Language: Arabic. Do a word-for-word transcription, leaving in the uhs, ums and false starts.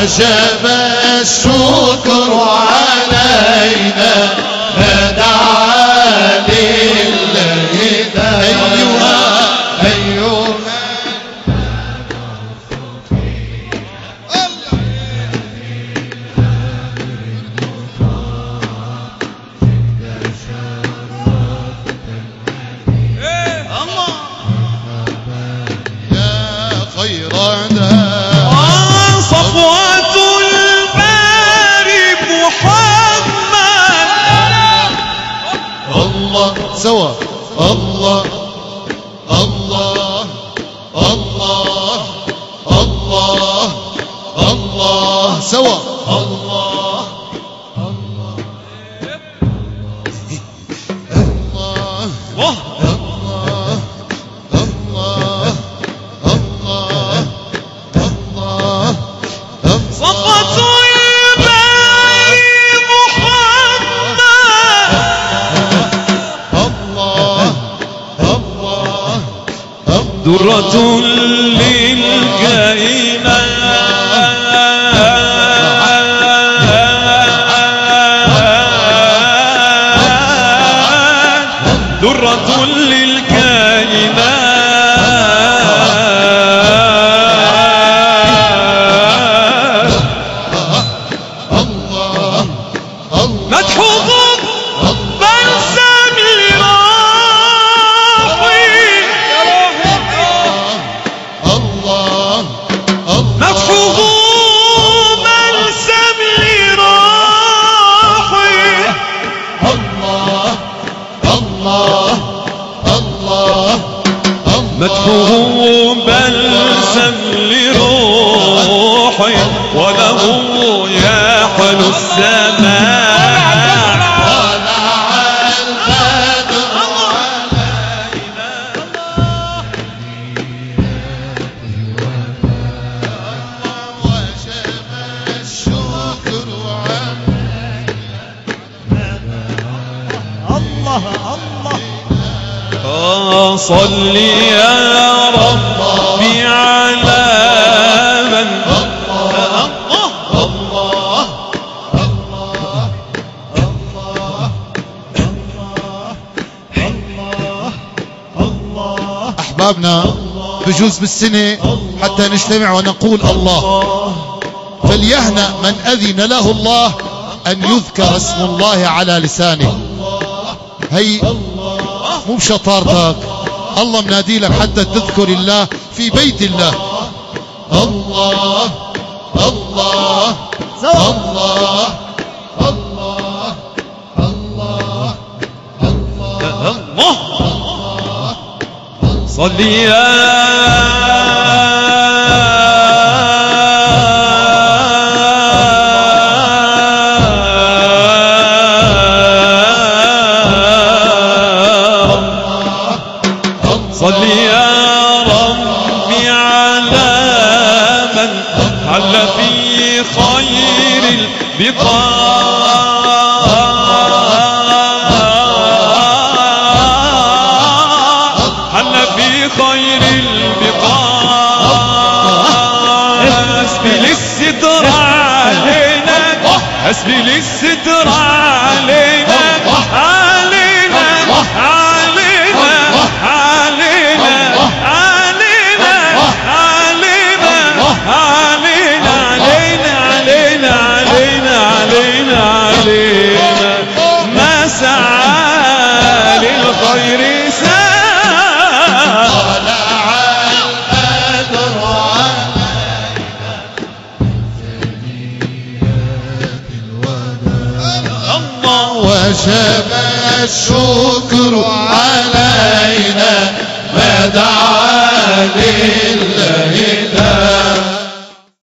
وجب الشكر علينا فدعا لله أيها أيها سوا الله الله الله الله الله سوا الله الله الله الله الله الله الله صفة درة للكائنات درة للكائنات مدحوظ بلسم مدحوظ بلسم لراحي الله الله الله مدحوظ بلسم لروحي وله يحل السماء صل يا ربي على من الله الله الله الله الله أحبابنا بجوز بالسنة حتى نجتمع ونقول الله، فليهنأ من أذن له الله أن يذكر اسم الله على لسانه. هي مو بشطارتك، الله منادي لك حتى تذكر الله في بيت الله. الله الله الله الله الله الله صل يا صل يا ربي على من حل في خير البقاع حل في خير البقاع حسبي للستر علينا حسبي للستر علينا علينا ما سعى للخير سعى طلع البدر علينا ثنيات الوداع الله وجب الشكر علينا ما دعا لله